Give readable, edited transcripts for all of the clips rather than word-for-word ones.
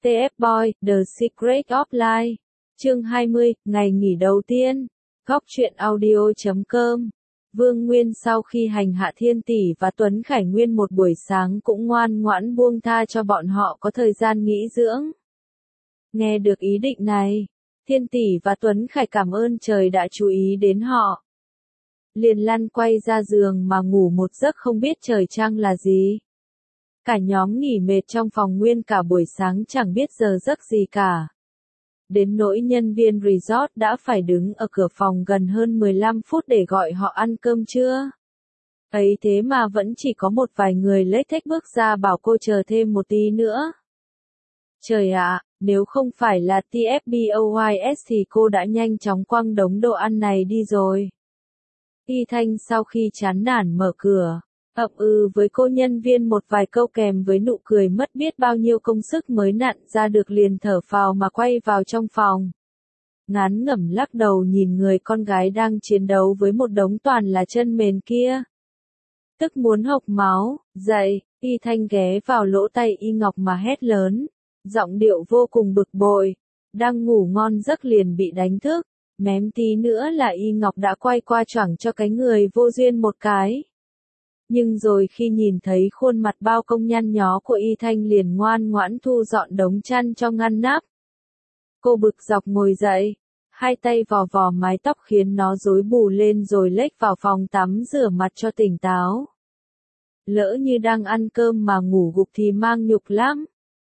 TF Boy, The Secret of Life. Chương 20, ngày nghỉ đầu tiên. Góc truyện audio.com. Vương Nguyên sau khi hành hạ Thiên Tỷ và Tuấn Khải nguyên một buổi sáng cũng ngoan ngoãn buông tha cho bọn họ có thời gian nghỉ dưỡng. Nghe được ý định này, Thiên Tỷ và Tuấn Khải cảm ơn trời đã chú ý đến họ. Liền lăn quay ra giường mà ngủ một giấc không biết trời trăng là gì. Cả nhóm nghỉ mệt trong phòng nguyên cả buổi sáng chẳng biết giờ giấc gì cả. Đến nỗi nhân viên resort đã phải đứng ở cửa phòng gần hơn 15 phút để gọi họ ăn cơm trưa. Ấy thế mà vẫn chỉ có một vài người lếch thếch bước ra bảo cô chờ thêm một tí nữa. Trời ạ, nếu không phải là TFBOYS thì cô đã nhanh chóng quăng đống đồ ăn này đi rồi. Y Thanh sau khi chán nản mở cửa, ậm với cô nhân viên một vài câu kèm với nụ cười mất biết bao nhiêu công sức mới nặn ra được liền thở phào mà quay vào trong phòng. Ngán ngẩm lắc đầu nhìn người con gái đang chiến đấu với một đống toàn là chân mền kia. Tức muốn hộc máu, dậy, Y Thanh ghé vào lỗ tai Y Ngọc mà hét lớn, giọng điệu vô cùng bực bội, đang ngủ ngon giấc liền bị đánh thức, mém tí nữa là Y Ngọc đã quay qua choảng cho cái người vô duyên một cái. Nhưng rồi khi nhìn thấy khuôn mặt bao công nhăn nhó của Y Thanh liền ngoan ngoãn thu dọn đống chăn cho ngăn nắp. Cô bực dọc ngồi dậy, hai tay vò vò mái tóc khiến nó rối bù lên rồi lếch vào phòng tắm rửa mặt cho tỉnh táo. Lỡ như đang ăn cơm mà ngủ gục thì mang nhục lắm.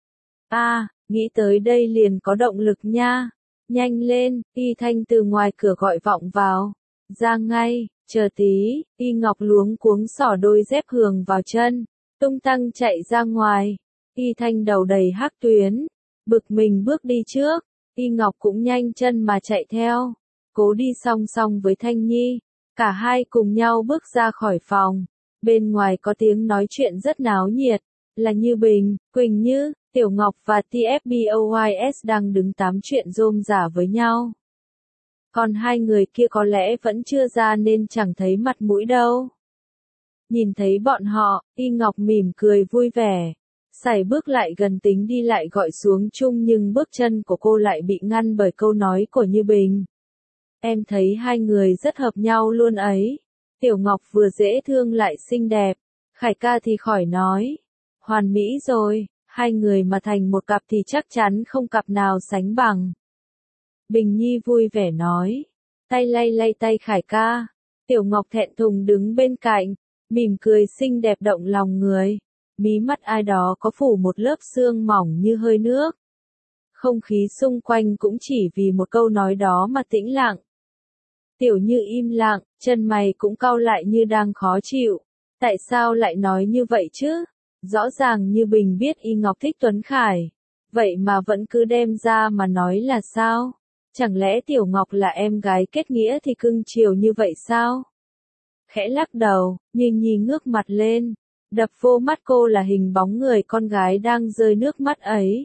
Nghĩ tới đây liền có động lực nha. Nhanh lên, Y Thanh từ ngoài cửa gọi vọng vào. Ra ngay. Chờ tí, Y Ngọc luống cuống xỏ đôi dép hường vào chân, tung tăng chạy ra ngoài. Y Thanh đầu đầy hắc tuyến, bực mình bước đi trước, Y Ngọc cũng nhanh chân mà chạy theo, cố đi song song với Thanh Nhi. Cả hai cùng nhau bước ra khỏi phòng, bên ngoài có tiếng nói chuyện rất náo nhiệt, là Như Bình, Quỳnh Như, Tiểu Ngọc và TFBOYS đang đứng tám chuyện rôm rả với nhau. Còn hai người kia có lẽ vẫn chưa ra nên chẳng thấy mặt mũi đâu. Nhìn thấy bọn họ, Y Ngọc mỉm cười vui vẻ. Sải bước lại gần tính đi lại gọi xuống chung nhưng bước chân của cô lại bị ngăn bởi câu nói của Như Bình. Em thấy hai người rất hợp nhau luôn ấy. Tiểu Ngọc vừa dễ thương lại xinh đẹp. Khải ca thì khỏi nói. Hoàn mỹ rồi, hai người mà thành một cặp thì chắc chắn không cặp nào sánh bằng. Bình Nhi vui vẻ nói, tay lay tay Khải ca. Tiểu Ngọc thẹn thùng đứng bên cạnh, mỉm cười xinh đẹp động lòng người. Mí mắt ai đó có phủ một lớp sương mỏng như hơi nước. Không khí xung quanh cũng chỉ vì một câu nói đó mà tĩnh lặng. Tiểu Như im lặng, chân mày cũng cau lại như đang khó chịu. Tại sao lại nói như vậy chứ? Rõ ràng Như Bình biết Y Ngọc thích Tuấn Khải. Vậy mà vẫn cứ đem ra mà nói là sao? Chẳng lẽ Tiểu Ngọc là em gái kết nghĩa thì cưng chiều như vậy sao? Khẽ lắc đầu, Như Nhi ngước mặt lên, đập vô mắt cô là hình bóng người con gái đang rơi nước mắt ấy.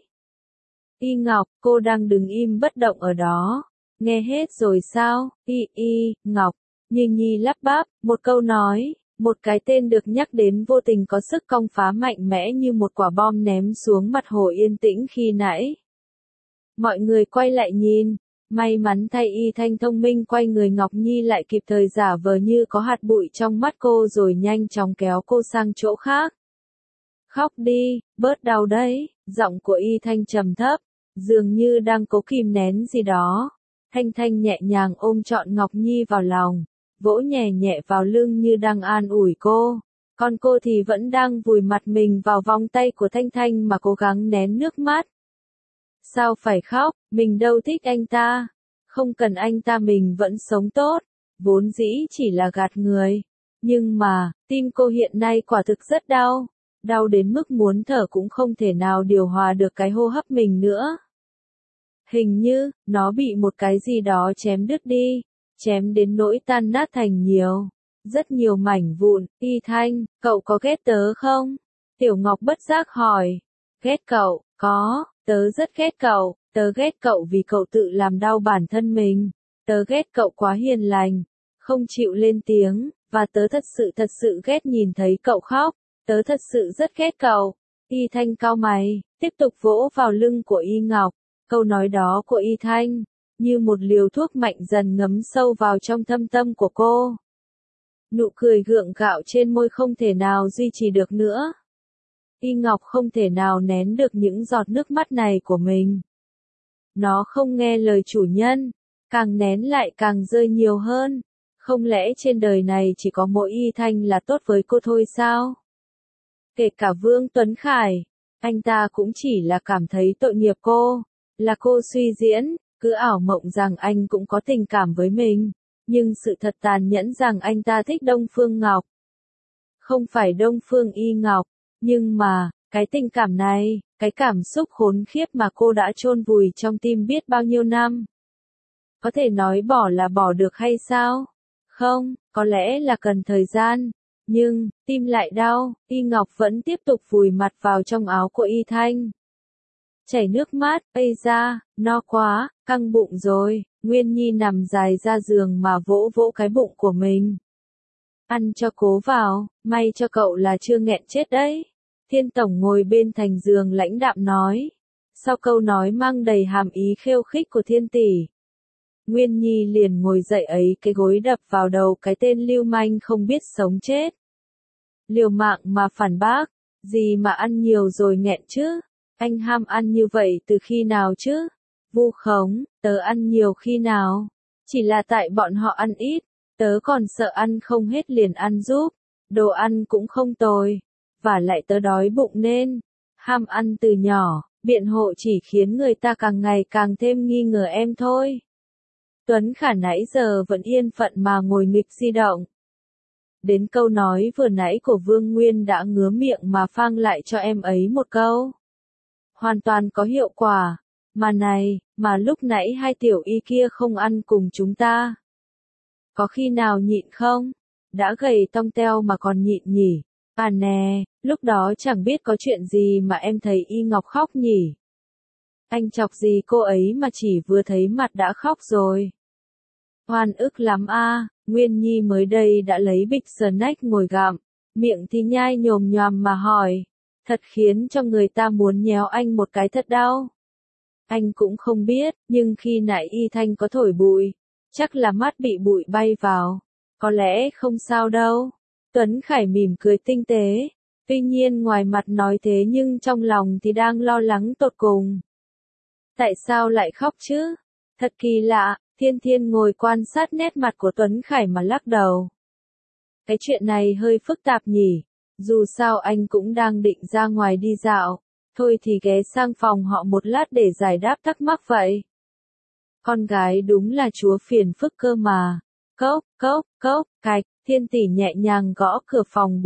Y Ngọc, cô đang đứng im bất động ở đó. Nghe hết rồi sao? Ngọc, Như Nhi lắp bắp, một câu nói, một cái tên được nhắc đến vô tình có sức cong phá mạnh mẽ như một quả bom ném xuống mặt hồ yên tĩnh khi nãy. Mọi người quay lại nhìn. May mắn thay Y Thanh thông minh quay người Ngọc Nhi lại kịp thời giả vờ như có hạt bụi trong mắt cô rồi nhanh chóng kéo cô sang chỗ khác. Khóc đi, bớt đau đấy, giọng của Y Thanh trầm thấp, dường như đang cố kìm nén gì đó. Thanh nhẹ nhàng ôm trọn Ngọc Nhi vào lòng, vỗ nhẹ nhẹ vào lưng như đang an ủi cô. Còn cô thì vẫn đang vùi mặt mình vào vòng tay của Thanh mà cố gắng nén nước mắt. Sao phải khóc, mình đâu thích anh ta. Không cần anh ta mình vẫn sống tốt. Vốn dĩ chỉ là gạt người. Nhưng mà, tim cô hiện nay quả thực rất đau. Đau đến mức muốn thở cũng không thể nào điều hòa được cái hô hấp mình nữa. Hình như, nó bị một cái gì đó chém đứt đi. Chém đến nỗi tan nát thành rất nhiều mảnh vụn. Y Thanh, cậu có ghét tớ không? Tiểu Ngọc bất giác hỏi. Ghét cậu, có. Tớ rất ghét cậu, tớ ghét cậu vì cậu tự làm đau bản thân mình. Tớ ghét cậu quá hiền lành, không chịu lên tiếng, và tớ thật sự ghét nhìn thấy cậu khóc. Tớ thật sự rất ghét cậu. Y Thanh cau mày, tiếp tục vỗ vào lưng của Y Ngọc. Câu nói đó của Y Thanh, như một liều thuốc mạnh dần ngấm sâu vào trong thâm tâm của cô. Nụ cười gượng gạo trên môi không thể nào duy trì được nữa. Y Ngọc không thể nào nén được những giọt nước mắt này của mình. Nó không nghe lời chủ nhân, càng nén lại càng rơi nhiều hơn. Không lẽ trên đời này chỉ có mỗi Y Thanh là tốt với cô thôi sao? Kể cả Vương Tuấn Khải, anh ta cũng chỉ là cảm thấy tội nghiệp cô, là cô suy diễn, cứ ảo mộng rằng anh cũng có tình cảm với mình, nhưng sự thật tàn nhẫn rằng anh ta thích Đông Phương Ngọc. Không phải Đông Phương Y Ngọc, nhưng mà, cái tình cảm này, cái cảm xúc khốn khiếp mà cô đã chôn vùi trong tim biết bao nhiêu năm. Có thể nói bỏ là bỏ được hay sao? Không, có lẽ là cần thời gian. Nhưng, tim lại đau, Y Ngọc vẫn tiếp tục vùi mặt vào trong áo của Y Thanh. Chảy nước mắt, ây da, no quá, căng bụng rồi, Nguyên Nhi nằm dài ra giường mà vỗ vỗ cái bụng của mình. Ăn cho cố vào, may cho cậu là chưa nghẹn chết đấy. Thiên Tổng ngồi bên thành giường lãnh đạm nói. Sau câu nói mang đầy hàm ý khiêu khích của Thiên tỷ, Nguyên Nhi liền ngồi dậy ấy cái gối đập vào đầu cái tên lưu manh không biết sống chết. Liều mạng mà phản bác, gì mà ăn nhiều rồi nghẹn chứ? Anh ham ăn như vậy từ khi nào chứ? Vu khống, tớ ăn nhiều khi nào? Chỉ là tại bọn họ ăn ít, tớ còn sợ ăn không hết liền ăn giúp. Đồ ăn cũng không tồi, và lại tớ đói bụng nên ham ăn từ nhỏ, biện hộ chỉ khiến người ta càng ngày càng thêm nghi ngờ em thôi. Tuấn Khả nãy giờ vẫn yên phận mà ngồi nghịch di động. Đến câu nói vừa nãy của Vương Nguyên đã ngứa miệng mà phang lại cho em ấy một câu. Hoàn toàn có hiệu quả. Mà này, mà lúc nãy hai tiểu y kia không ăn cùng chúng ta. Có khi nào nhịn không? Đã gầy tông teo mà còn nhịn nhỉ? À nè, lúc đó chẳng biết có chuyện gì mà em thấy Y Ngọc khóc nhỉ? Anh chọc gì cô ấy mà chỉ vừa thấy mặt đã khóc rồi. Oan ức lắm a. Nguyên Nhi mới đây đã lấy bịch snack ngồi gặm, miệng thì nhai nhồm nhoàm mà hỏi. Thật khiến cho người ta muốn nhéo anh một cái thật đau. Anh cũng không biết, nhưng khi nãy Y Thanh có thổi bụi, chắc là mắt bị bụi bay vào. Có lẽ không sao đâu. Tuấn Khải mỉm cười tinh tế. Tuy nhiên ngoài mặt nói thế nhưng trong lòng thì đang lo lắng tột cùng. Tại sao lại khóc chứ? Thật kỳ lạ. Thiên Thiên ngồi quan sát nét mặt của Tuấn Khải mà lắc đầu. Cái chuyện này hơi phức tạp nhỉ, dù sao anh cũng đang định ra ngoài đi dạo, thôi thì ghé sang phòng họ một lát để giải đáp thắc mắc vậy. Con gái đúng là chúa phiền phức cơ mà. Cốc, cốc, cốc, cạch, Thiên tỷ nhẹ nhàng gõ cửa phòng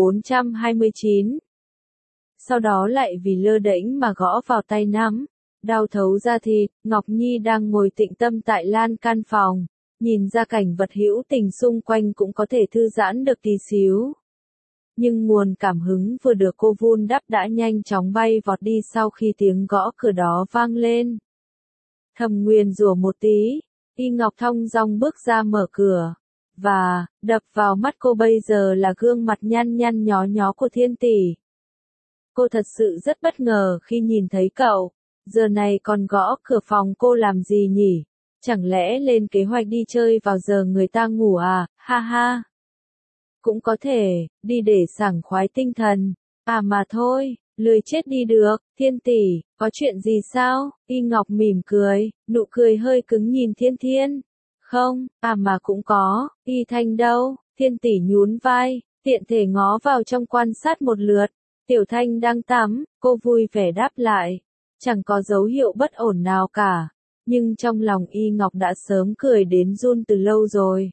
429. Sau đó lại vì lơ đễnh mà gõ vào tay nắm. Đau thấu da thịt, Ngọc Nhi đang ngồi tịnh tâm tại lan can phòng, nhìn ra cảnh vật hữu tình xung quanh cũng có thể thư giãn được tí xíu. Nhưng nguồn cảm hứng vừa được cô vun đắp đã nhanh chóng bay vọt đi sau khi tiếng gõ cửa đó vang lên. Thầm nguyền rủa một tí, Y Ngọc thong dong bước ra mở cửa, và, đập vào mắt cô bây giờ là gương mặt nhăn nhăn nhó nhó của Thiên tỷ. Cô thật sự rất bất ngờ khi nhìn thấy cậu. Giờ này còn gõ cửa phòng cô làm gì nhỉ? Chẳng lẽ lên kế hoạch đi chơi vào giờ người ta ngủ à? Ha ha. Cũng có thể, đi để sảng khoái tinh thần. À mà thôi, lười chết đi được. Thiên tỷ, có chuyện gì sao? Y Ngọc mỉm cười, nụ cười hơi cứng nhìn Thiên Thiên. Không, à mà cũng có. Y Thanh đâu? Thiên tỷ nhún vai, tiện thể ngó vào trong quan sát một lượt. Tiểu Thanh đang tắm, cô vui vẻ đáp lại. Chẳng có dấu hiệu bất ổn nào cả, nhưng trong lòng Y Ngọc đã sớm cười đến run từ lâu rồi.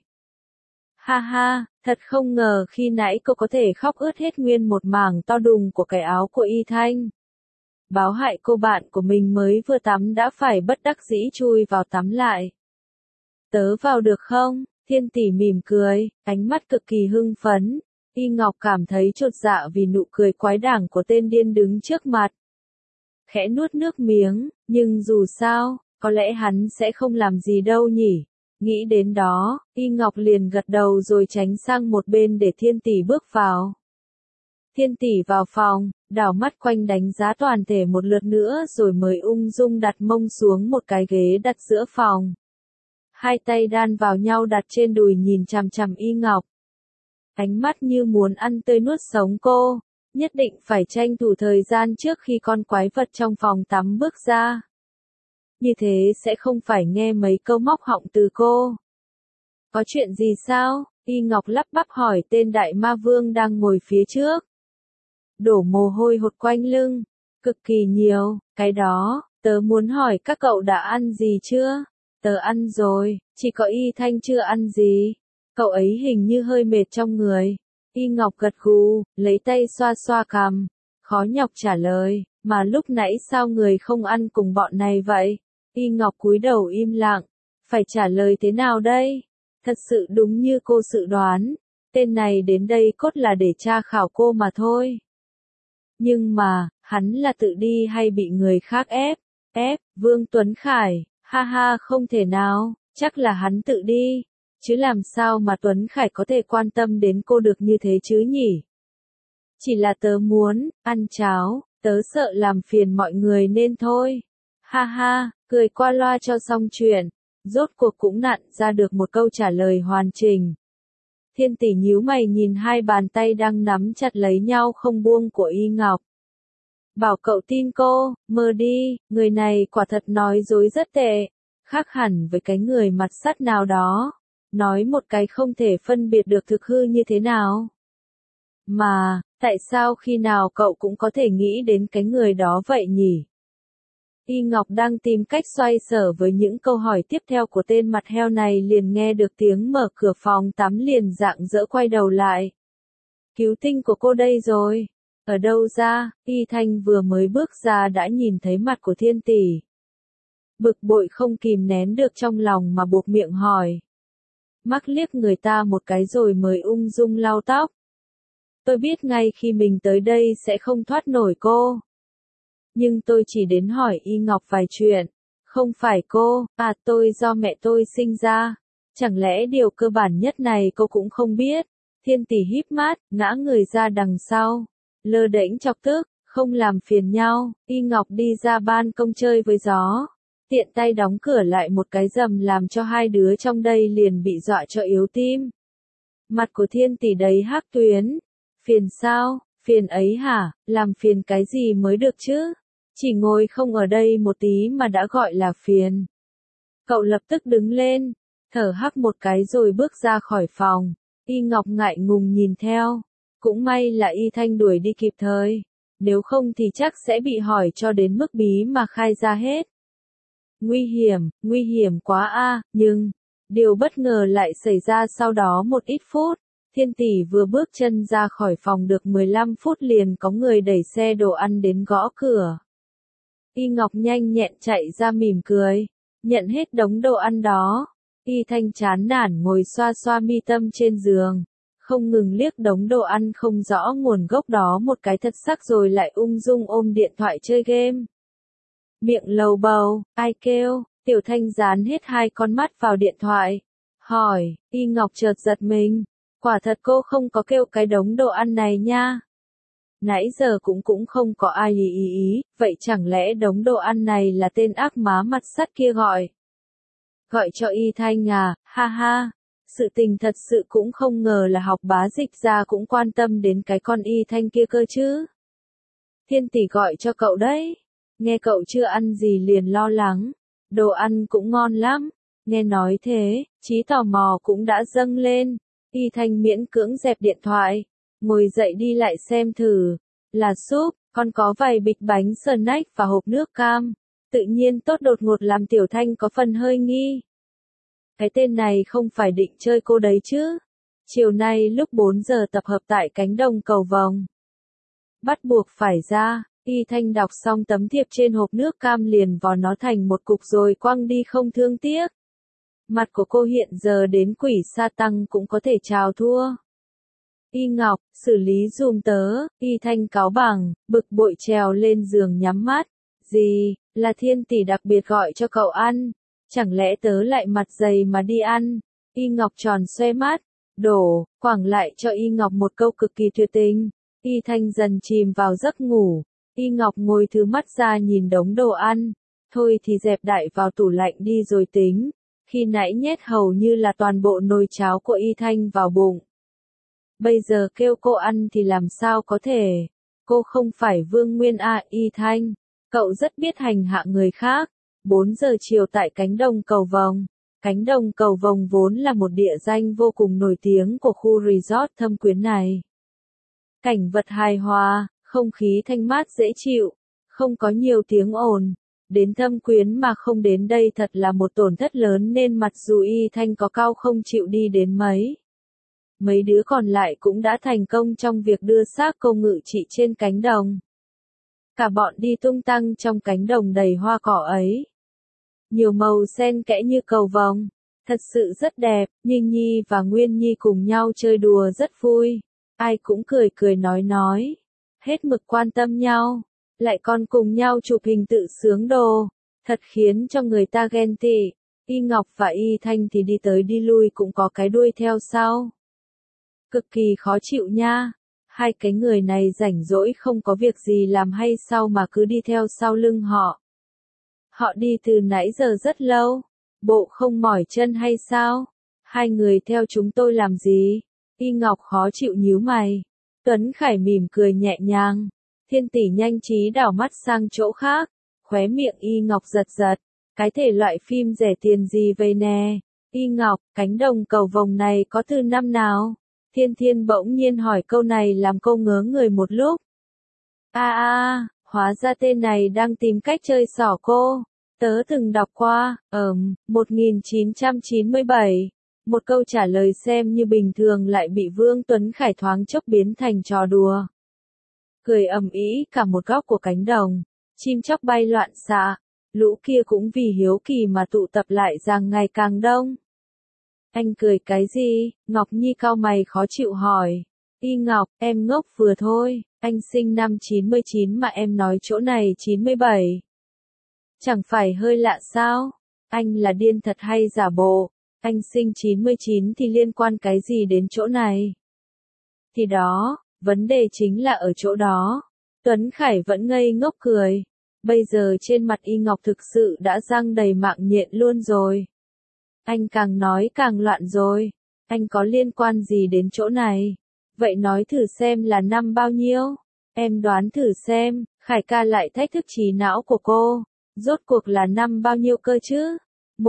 Ha ha, thật không ngờ khi nãy cô có thể khóc ướt hết nguyên một mảng to đùng của cái áo của Y Thanh. Báo hại cô bạn của mình mới vừa tắm đã phải bất đắc dĩ chui vào tắm lại. Tớ vào được không? Thiên tỷ mỉm cười, ánh mắt cực kỳ hưng phấn. Y Ngọc cảm thấy chột dạ vì nụ cười quái đản của tên điên đứng trước mặt. Khẽ nuốt nước miếng, nhưng dù sao, có lẽ hắn sẽ không làm gì đâu nhỉ. Nghĩ đến đó, Y Ngọc liền gật đầu rồi tránh sang một bên để Thiên tỷ bước vào. Thiên tỷ vào phòng, đảo mắt quanh đánh giá toàn thể một lượt nữa rồi mới ung dung đặt mông xuống một cái ghế đặt giữa phòng. Hai tay đan vào nhau đặt trên đùi nhìn chằm chằm Y Ngọc. Ánh mắt như muốn ăn tươi nuốt sống cô, nhất định phải tranh thủ thời gian trước khi con quái vật trong phòng tắm bước ra. Như thế sẽ không phải nghe mấy câu móc họng từ cô. Có chuyện gì sao? Y Ngọc lắp bắp hỏi tên đại ma vương đang ngồi phía trước. Đổ mồ hôi hột quanh lưng, cực kỳ nhiều, cái đó, tớ muốn hỏi các cậu đã ăn gì chưa? Tớ ăn rồi, chỉ có Y Thanh chưa ăn gì. Cậu ấy hình như hơi mệt trong người. Y Ngọc gật gù, lấy tay xoa xoa cằm, khó nhọc trả lời, mà lúc nãy sao người không ăn cùng bọn này vậy? Y Ngọc cúi đầu im lặng, phải trả lời thế nào đây? Thật sự đúng như cô dự đoán, tên này đến đây cốt là để tra khảo cô mà thôi. Nhưng mà, hắn là tự đi hay bị người khác ép? Ép, Vương Tuấn Khải, ha ha không thể nào, chắc là hắn tự đi. Chứ làm sao mà Tuấn Khải có thể quan tâm đến cô được như thế chứ nhỉ? Chỉ là tớ muốn, ăn cháo, tớ sợ làm phiền mọi người nên thôi. Ha ha, cười qua loa cho xong chuyện, rốt cuộc cũng nặn ra được một câu trả lời hoàn chỉnh. Thiên Tỷ nhíu mày nhìn hai bàn tay đang nắm chặt lấy nhau không buông của Y Ngọc. Bảo cậu tin cô, mơ đi, người này quả thật nói dối rất tệ, khác hẳn với cái người mặt sắt nào đó. Nói một cái không thể phân biệt được thực hư như thế nào. Mà, tại sao khi nào cậu cũng có thể nghĩ đến cái người đó vậy nhỉ? Y Ngọc đang tìm cách xoay sở với những câu hỏi tiếp theo của tên mặt heo này liền nghe được tiếng mở cửa phòng tắm liền rạng rỡ quay đầu lại. Cứu tinh của cô đây rồi. Ở đâu ra? Y Thanh vừa mới bước ra đã nhìn thấy mặt của Thiên Tỷ. Bực bội không kìm nén được trong lòng mà buộc miệng hỏi. Mắc liếc người ta một cái rồi mới ung dung lau tóc. Tôi biết ngay khi mình tới đây sẽ không thoát nổi cô. Nhưng tôi chỉ đến hỏi Y Ngọc vài chuyện. Không phải cô, tôi do mẹ tôi sinh ra. Chẳng lẽ điều cơ bản nhất này cô cũng không biết? Thiên Tỷ híp mắt, ngã người ra đằng sau. Lơ đễnh chọc tức, không làm phiền nhau. Y Ngọc đi ra ban công chơi với gió. Tiện tay đóng cửa lại một cái rầm làm cho hai đứa trong đây liền bị dọa cho yếu tim. Mặt của Thiên Tỷ đấy hắc tuyến. Phiền sao? Phiền ấy hả? Làm phiền cái gì mới được chứ? Chỉ ngồi không ở đây một tí mà đã gọi là phiền. Cậu lập tức đứng lên, thở hắc một cái rồi bước ra khỏi phòng. Y Ngọc ngại ngùng nhìn theo. Cũng may là Y Thanh đuổi đi kịp thời. Nếu không thì chắc sẽ bị hỏi cho đến mức bí mà khai ra hết. Nguy hiểm quá a, nhưng, điều bất ngờ lại xảy ra sau đó một ít phút. Thiên Tỷ vừa bước chân ra khỏi phòng được 15 phút liền có người đẩy xe đồ ăn đến gõ cửa. Y Ngọc nhanh nhẹn chạy ra mỉm cười, nhận hết đống đồ ăn đó. Y Thanh chán nản ngồi xoa xoa mi tâm trên giường, không ngừng liếc đống đồ ăn không rõ nguồn gốc đó một cái thật sắc rồi lại ung dung ôm điện thoại chơi game. Miệng lầu bầu, ai kêu? Tiểu Thanh dán hết hai con mắt vào điện thoại. Hỏi, Y Ngọc chợt giật mình. Quả thật cô không có kêu cái đống đồ ăn này nha. Nãy giờ cũng không có ai ý, vậy chẳng lẽ đống đồ ăn này là tên ác má mặt sắt kia gọi? Gọi cho Y Thanh à, ha ha. Sự tình thật sự cũng không ngờ là học bá dịch ra cũng quan tâm đến cái con Y Thanh kia cơ chứ. Thiên Tỷ gọi cho cậu đấy. Nghe cậu chưa ăn gì liền lo lắng. Đồ ăn cũng ngon lắm. Nghe nói thế, trí tò mò cũng đã dâng lên. Y Thanh miễn cưỡng dẹp điện thoại. Ngồi dậy đi lại xem thử. Là súp, còn có vài bịch bánh snack và hộp nước cam. Tự nhiên tốt đột ngột làm Tiểu Thanh có phần hơi nghi. Cái tên này không phải định chơi cô đấy chứ. Chiều nay lúc 4 giờ tập hợp tại cánh đồng cầu vồng. Bắt buộc phải ra. Y Thanh đọc xong tấm thiệp trên hộp nước cam liền vò nó thành một cục rồi quăng đi không thương tiếc. Mặt của cô hiện giờ đến quỷ sa tăng cũng có thể chào thua. Y Ngọc, xử lý dùm tớ. Y Thanh cáu bẳn, bực bội trèo lên giường nhắm mắt. Gì, là Thiên Tỷ đặc biệt gọi cho cậu ăn. Chẳng lẽ tớ lại mặt dày mà đi ăn? Y Ngọc tròn xoe mắt, đổ, quẳng lại cho Y Ngọc một câu cực kỳ tuyệt tình. Y Thanh dần chìm vào giấc ngủ. Y Ngọc ngồi thứ mắt ra nhìn đống đồ ăn. Thôi thì dẹp đại vào tủ lạnh đi rồi tính. Khi nãy nhét hầu như là toàn bộ nồi cháo của Y Thanh vào bụng. Bây giờ kêu cô ăn thì làm sao có thể. Cô không phải Vương Nguyên à Y Thanh. Cậu rất biết hành hạ người khác. 4 giờ chiều tại cánh đồng Cầu Vồng. Cánh đồng Cầu Vồng vốn là một địa danh vô cùng nổi tiếng của khu resort Thâm Quyến này. Cảnh vật hài hòa, không khí thanh mát dễ chịu, không có nhiều tiếng ồn. Đến Thâm Quyến mà không đến đây thật là một tổn thất lớn nên mặc dù Y Thanh có cao không chịu đi đến mấy. Mấy đứa còn lại cũng đã thành công trong việc đưa xác cô ngự trị trên cánh đồng. Cả bọn đi tung tăng trong cánh đồng đầy hoa cỏ ấy. Nhiều màu xen kẽ như cầu vồng, thật sự rất đẹp, Ninh Nhi và Nguyên Nhi cùng nhau chơi đùa rất vui. Ai cũng cười cười nói. Hết mực quan tâm nhau, lại còn cùng nhau chụp hình tự sướng đồ. Thật khiến cho người ta ghen tị. Y Ngọc và Y Thanh thì đi tới đi lui cũng có cái đuôi theo sau. Cực kỳ khó chịu nha. Hai cái người này rảnh rỗi không có việc gì làm hay sao mà cứ đi theo sau lưng họ. Họ đi từ nãy giờ rất lâu. Bộ không mỏi chân hay sao? Hai người theo chúng tôi làm gì? Y Ngọc khó chịu nhíu mày. Tuấn Khải mỉm cười nhẹ nhàng. Thiên tỷ nhanh trí đảo mắt sang chỗ khác. Khóe miệng Y Ngọc giật giật. Cái thể loại phim rẻ tiền gì vậy nè? Y Ngọc, cánh đồng Cầu Vồng này có từ năm nào? Thiên Thiên bỗng nhiên hỏi câu này làm cô ngớ người một lúc. Hóa ra tên này đang tìm cách chơi xỏ cô. Tớ từng đọc qua, 1997. Một câu trả lời xem như bình thường lại bị Vương Tuấn Khải thoáng chốc biến thành trò đùa. Cười ầm ĩ cả một góc của cánh đồng, chim chóc bay loạn xạ, lũ kia cũng vì hiếu kỳ mà tụ tập lại rằng ngày càng đông. Anh cười cái gì? Ngọc Nhi cau mày khó chịu hỏi. Y Ngọc, em ngốc vừa thôi, anh sinh năm 99 mà em nói chỗ này 97. Chẳng phải hơi lạ sao? Anh là điên thật hay giả bộ? Anh sinh 99 thì liên quan cái gì đến chỗ này? Thì đó, vấn đề chính là ở chỗ đó. Tuấn Khải vẫn ngây ngốc cười. Bây giờ trên mặt Y Ngọc thực sự đã răng đầy mạng nhện luôn rồi. Anh càng nói càng loạn rồi. Anh có liên quan gì đến chỗ này? Vậy nói thử xem là năm bao nhiêu? Em đoán thử xem. Khải ca lại thách thức trí não của cô. Rốt cuộc là năm bao nhiêu cơ chứ?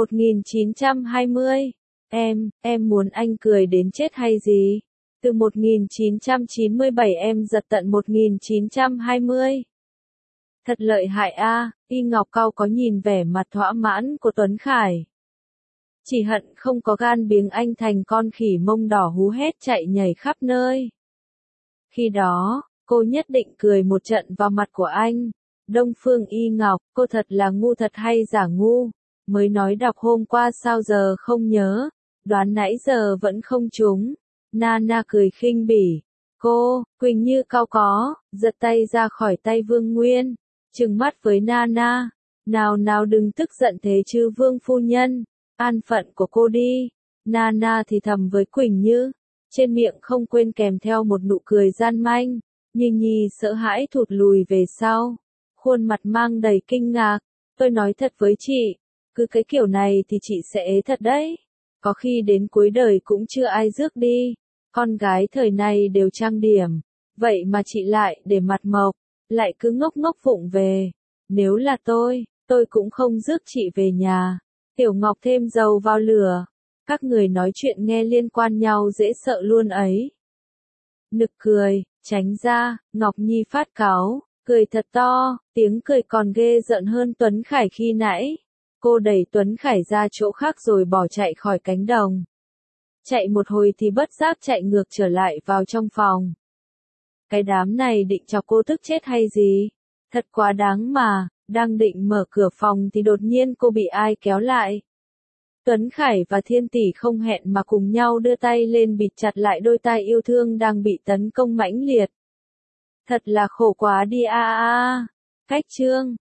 1920. Em muốn anh cười đến chết hay gì? Từ 1997 em giật tận 1920. Thật lợi hại a. Y Ngọc cau có nhìn vẻ mặt thỏa mãn của Tuấn Khải. Chỉ hận không có gan biếng anh thành con khỉ mông đỏ hú hét chạy nhảy khắp nơi. Khi đó, cô nhất định cười một trận vào mặt của anh. Đông Phương Y Ngọc, cô thật là ngu thật hay giả ngu? Mới nói đọc hôm qua sao giờ không nhớ? Đoán nãy giờ vẫn không trúng. Nana cười khinh bỉ. Cô, Quỳnh Như cau có, giật tay ra khỏi tay Vương Nguyên. Trừng mắt với Nana. Nào đừng tức giận thế chứ Vương phu nhân. An phận của cô đi. Nana thì thầm với Quỳnh Như. Trên miệng không quên kèm theo một nụ cười gian manh. Nhi sợ hãi thụt lùi về sau. Khuôn mặt mang đầy kinh ngạc. Tôi nói thật với chị. Cứ cái kiểu này thì chị sẽ ế thật đấy. Có khi đến cuối đời cũng chưa ai rước đi. Con gái thời này đều trang điểm. Vậy mà chị lại để mặt mộc. Lại cứ ngốc ngốc vụng về. Nếu là tôi cũng không rước chị về nhà. Tiểu Ngọc thêm dầu vào lửa. Các người nói chuyện nghe liên quan nhau dễ sợ luôn ấy. Nực cười, tránh ra, Ngọc Nhi phát cáu, cười thật to, tiếng cười còn ghê giận hơn Tuấn Khải khi nãy. Cô đẩy Tuấn Khải ra chỗ khác rồi bỏ chạy khỏi cánh đồng. Chạy một hồi thì bất giác chạy ngược trở lại vào trong phòng. Cái đám này định chọc cô tức chết hay gì? Thật quá đáng mà, đang định mở cửa phòng thì đột nhiên cô bị ai kéo lại. Tuấn Khải và Thiên Tỷ không hẹn mà cùng nhau đưa tay lên bịt chặt lại đôi tai yêu thương đang bị tấn công mãnh liệt. Thật là khổ quá đi a. Cách chương